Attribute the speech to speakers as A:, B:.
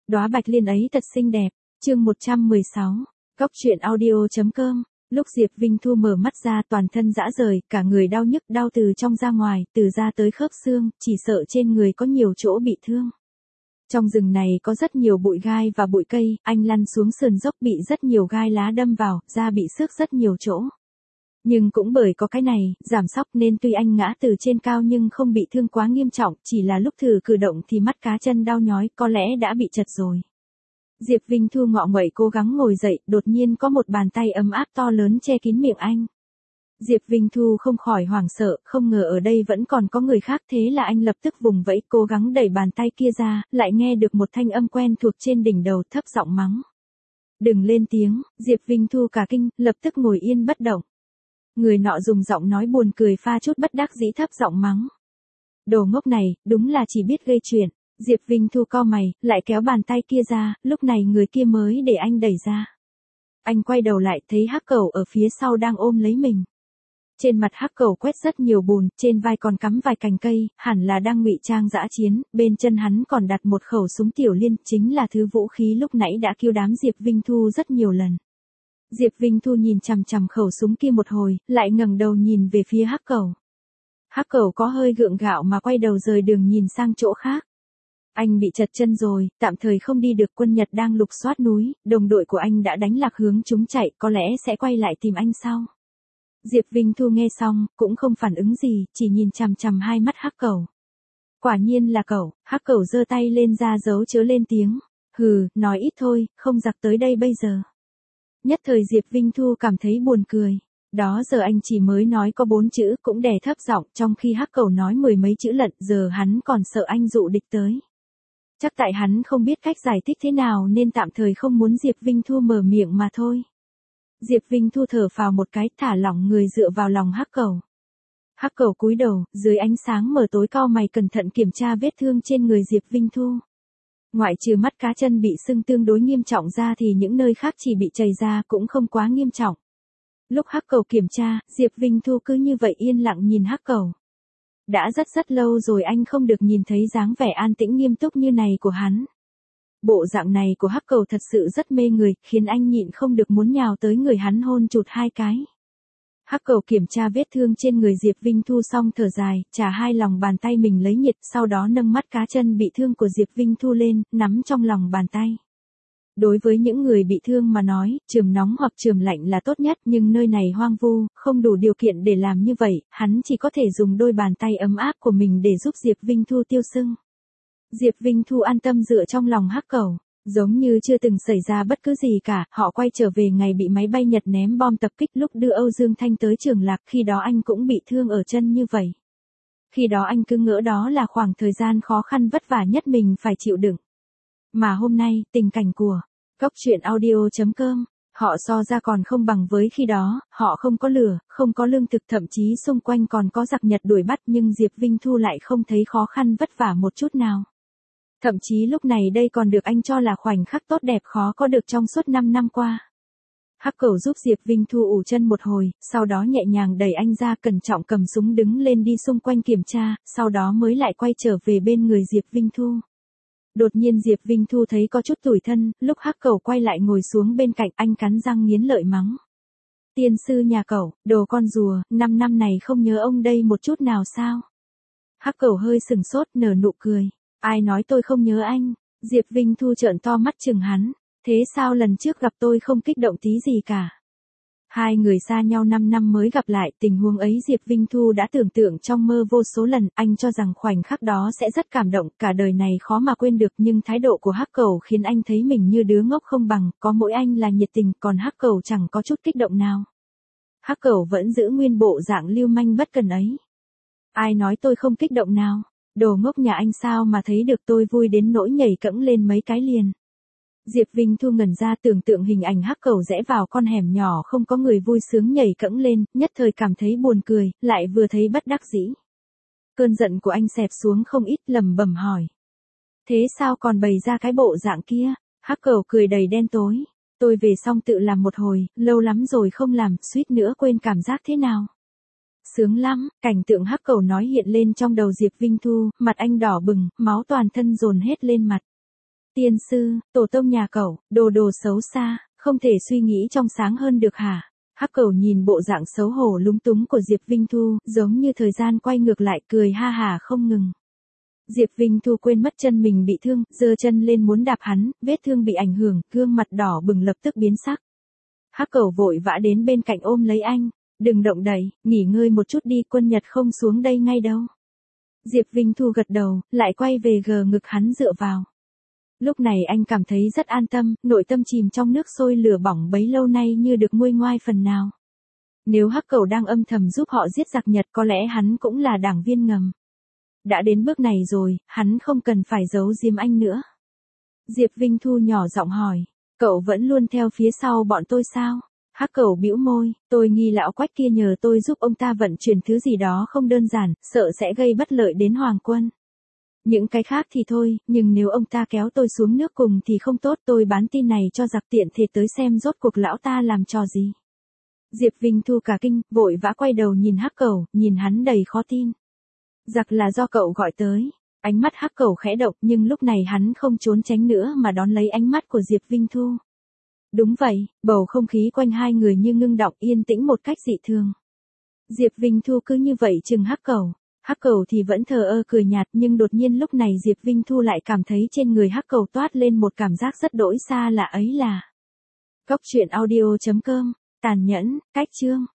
A: Đóa bạch liên ấy thật xinh đẹp. Chương 116. Góc truyện audio.com. Lúc Diệp Vinh Thu mở mắt ra toàn thân rã rời, cả người đau nhức, đau từ trong ra ngoài, từ da tới khớp xương, chỉ sợ trên người có nhiều chỗ bị thương. Trong rừng này có rất nhiều bụi gai và bụi cây, anh lăn xuống sườn dốc bị rất nhiều gai lá đâm vào, da bị xước rất nhiều chỗ. Nhưng cũng bởi có cái này, giảm sóc nên tuy anh ngã từ trên cao nhưng không bị thương quá nghiêm trọng, chỉ là lúc thử cử động thì mắt cá chân đau nhói, có lẽ đã bị chật rồi. Diệp Vinh Thu ngọ nguậy cố gắng ngồi dậy, đột nhiên có một bàn tay ấm áp to lớn che kín miệng anh. Diệp Vinh Thu không khỏi hoảng sợ, không ngờ ở đây vẫn còn có người khác, thế là anh lập tức vùng vẫy cố gắng đẩy bàn tay kia ra, lại nghe được một thanh âm quen thuộc trên đỉnh đầu, thấp giọng mắng. Đừng lên tiếng. Diệp Vinh Thu cả kinh, lập tức ngồi yên bất động. Người nọ dùng giọng nói buồn cười pha chút bất đắc dĩ thấp giọng mắng. Đồ ngốc này, đúng là chỉ biết gây chuyện. Diệp Vinh Thu cau mày, lại kéo bàn tay kia ra, lúc này người kia mới để anh đẩy ra. Anh quay đầu lại thấy Hắc Cẩu ở phía sau đang ôm lấy mình. Trên mặt Hắc Cẩu quét rất nhiều bùn, trên vai còn cắm vài cành cây, hẳn là đang ngụy trang dã chiến, bên chân hắn còn đặt một khẩu súng tiểu liên, chính là thứ vũ khí lúc nãy đã cứu đám Diệp Vinh Thu rất nhiều lần. Diệp Vinh Thu nhìn chằm chằm khẩu súng kia một hồi, lại ngẩng đầu nhìn về phía Hắc Cẩu. Hắc Cẩu có hơi gượng gạo mà quay đầu rời đường nhìn sang chỗ khác. Anh bị chật chân rồi, tạm thời không đi được, quân Nhật đang lục soát núi, đồng đội của anh đã đánh lạc hướng chúng chạy, có lẽ sẽ quay lại tìm anh sau. Diệp Vinh Thu nghe xong, cũng không phản ứng gì, chỉ nhìn chằm chằm hai mắt Hắc Cẩu. Quả nhiên là cậu. Hắc Cẩu giơ tay lên ra dấu chớ lên tiếng. Hừ, nói ít thôi, không giặc tới đây bây giờ. Nhất thời Diệp Vinh Thu cảm thấy buồn cười. Đó giờ anh chỉ mới nói có 4 chữ, cũng đè thấp giọng, trong khi Hắc Cẩu nói 10 mấy chữ lận, giờ hắn còn sợ anh dụ địch tới. Chắc tại hắn không biết cách giải thích thế nào nên tạm thời không muốn Diệp Vinh Thu mở miệng mà thôi. Diệp Vinh Thu thở phào một cái, thả lỏng người dựa vào lòng Hắc Cẩu. Hắc Cẩu cúi đầu, dưới ánh sáng mờ tối cau mày cẩn thận kiểm tra vết thương trên người Diệp Vinh Thu. Ngoại trừ mắt cá chân bị sưng tương đối nghiêm trọng ra thì những nơi khác chỉ bị chảy ra, cũng không quá nghiêm trọng. Lúc Hắc Cẩu kiểm tra, Diệp Vinh Thu cứ như vậy yên lặng nhìn Hắc Cẩu. Đã rất lâu rồi anh không được nhìn thấy dáng vẻ an tĩnh nghiêm túc như này của hắn. Bộ dạng này của Hắc Cẩu thật sự rất mê người, khiến anh nhịn không được muốn nhào tới người hắn hôn chụt 2 cái. Hắc Cẩu kiểm tra vết thương trên người Diệp Vinh Thu xong thở dài, chà hai lòng bàn tay mình lấy nhiệt, sau đó nâng mắt cá chân bị thương của Diệp Vinh Thu lên, nắm trong lòng bàn tay. Đối với những người bị thương mà nói, chườm nóng hoặc chườm lạnh là tốt nhất, nhưng nơi này hoang vu, không đủ điều kiện để làm như vậy, hắn chỉ có thể dùng đôi bàn tay ấm áp của mình để giúp Diệp Vinh Thu tiêu sưng. Diệp Vinh Thu an tâm dựa trong lòng Hắc Cẩu, giống như chưa từng xảy ra bất cứ gì cả. Họ quay trở về ngày bị máy bay Nhật ném bom tập kích lúc đưa Âu Dương Thanh tới Trường Lạc, khi đó anh cũng bị thương ở chân như vậy. Khi đó anh cứ ngỡ đó là khoảng thời gian khó khăn vất vả nhất mình phải chịu đựng. Mà hôm nay, tình cảnh của Góc truyện audio.com, họ so ra còn không bằng với khi đó, họ không có lửa, không có lương thực, thậm chí xung quanh còn có giặc Nhật đuổi bắt, nhưng Diệp Vinh Thu lại không thấy khó khăn vất vả một chút nào. Thậm chí lúc này đây còn được anh cho là khoảnh khắc tốt đẹp khó có được trong suốt 5 năm qua. Hắc Cẩu giúp Diệp Vinh Thu ủ chân một hồi, sau đó nhẹ nhàng đẩy anh ra, cẩn trọng cầm súng đứng lên đi xung quanh kiểm tra, sau đó mới lại quay trở về bên người Diệp Vinh Thu. Đột nhiên Diệp Vinh Thu thấy có chút tủi thân, lúc Hắc Cẩu quay lại ngồi xuống bên cạnh, anh cắn răng nghiến lợi mắng. Tiên sư nhà cẩu, đồ con rùa, 5 năm này không nhớ ông đây một chút nào sao? Hắc Cẩu hơi sừng sốt, nở nụ cười. Ai nói tôi không nhớ anh? Diệp Vinh Thu trợn to mắt chừng hắn. Thế sao lần trước gặp tôi không kích động tí gì cả? Hai người xa nhau 5 năm mới gặp lại, tình huống ấy Diệp Vinh Thu đã tưởng tượng trong mơ vô số lần, anh cho rằng khoảnh khắc đó sẽ rất cảm động, cả đời này khó mà quên được, nhưng thái độ của Hắc Cẩu khiến anh thấy mình như đứa ngốc không bằng, có mỗi anh là nhiệt tình, còn Hắc Cẩu chẳng có chút kích động nào. Hắc Cẩu vẫn giữ nguyên bộ dạng lưu manh bất cần ấy. Ai nói tôi không kích động nào? Đồ ngốc nhà anh sao mà thấy được tôi vui đến nỗi nhảy cẫng lên mấy cái liền. Diệp Vinh Thu ngẩn ra, tưởng tượng hình ảnh Hắc Cẩu rẽ vào con hẻm nhỏ không có người vui sướng nhảy cẫng lên, nhất thời cảm thấy buồn cười, lại vừa thấy bất đắc dĩ. Cơn giận của anh xẹp xuống không ít, lẩm bẩm hỏi. Thế sao còn bày ra cái bộ dạng kia? Hắc Cẩu cười đầy đen tối. Tôi về xong tự làm một hồi, lâu lắm rồi không làm, suýt nữa quên cảm giác thế nào. Sướng lắm, cảnh tượng Hắc Cẩu nói hiện lên trong đầu Diệp Vinh Thu, mặt anh đỏ bừng, máu toàn thân dồn hết lên mặt. Tiên sư, tổ tông nhà cậu, đồ đồ xấu xa, không thể suy nghĩ trong sáng hơn được hả? Hắc Cẩu nhìn bộ dạng xấu hổ lúng túng của Diệp Vinh Thu, giống như thời gian quay ngược lại cười ha hả không ngừng. Diệp Vinh Thu quên mất chân mình bị thương, giơ chân lên muốn đạp hắn, vết thương bị ảnh hưởng, gương mặt đỏ bừng lập tức biến sắc. Hắc Cẩu vội vã đến bên cạnh ôm lấy anh, đừng động đậy, nghỉ ngơi một chút đi, quân Nhật không xuống đây ngay đâu. Diệp Vinh Thu gật đầu, lại quay về gờ ngực hắn dựa vào. Lúc này anh cảm thấy rất an tâm, nội tâm chìm trong nước sôi lửa bỏng bấy lâu nay như được nguôi ngoai phần nào. Nếu Hắc Cẩu đang âm thầm giúp họ giết giặc Nhật có lẽ hắn cũng là đảng viên ngầm. Đã đến bước này rồi, hắn không cần phải giấu giếm anh nữa. Diệp Vinh Thu nhỏ giọng hỏi, cậu vẫn luôn theo phía sau bọn tôi sao? Hắc Cẩu bĩu môi, tôi nghi lão Quách kia nhờ tôi giúp ông ta vận chuyển thứ gì đó không đơn giản, sợ sẽ gây bất lợi đến Hoàng quân. Những cái khác thì thôi, nhưng nếu ông ta kéo tôi xuống nước cùng thì không tốt, tôi bán tin này cho giặc tiện thể tới xem rốt cuộc lão ta làm trò gì. Diệp Vinh Thu cả kinh, vội vã quay đầu nhìn Hắc Cẩu, nhìn hắn đầy khó tin. Giặc là do cậu gọi tới. Ánh mắt Hắc Cẩu khẽ động nhưng lúc này hắn không trốn tránh nữa mà đón lấy ánh mắt của Diệp Vinh Thu. Đúng vậy, bầu không khí quanh hai người như ngưng đọng yên tĩnh một cách dị thường. Diệp Vinh Thu cứ như vậy chừng Hắc Cẩu. Hắc Cẩu thì vẫn thờ ơ cười nhạt nhưng đột nhiên lúc này Diệp Vinh Thu lại cảm thấy trên người Hắc Cẩu toát lên một cảm giác rất đỗi xa lạ ấy là. Cốc truyện audio.com, tàn nhẫn, cách chương.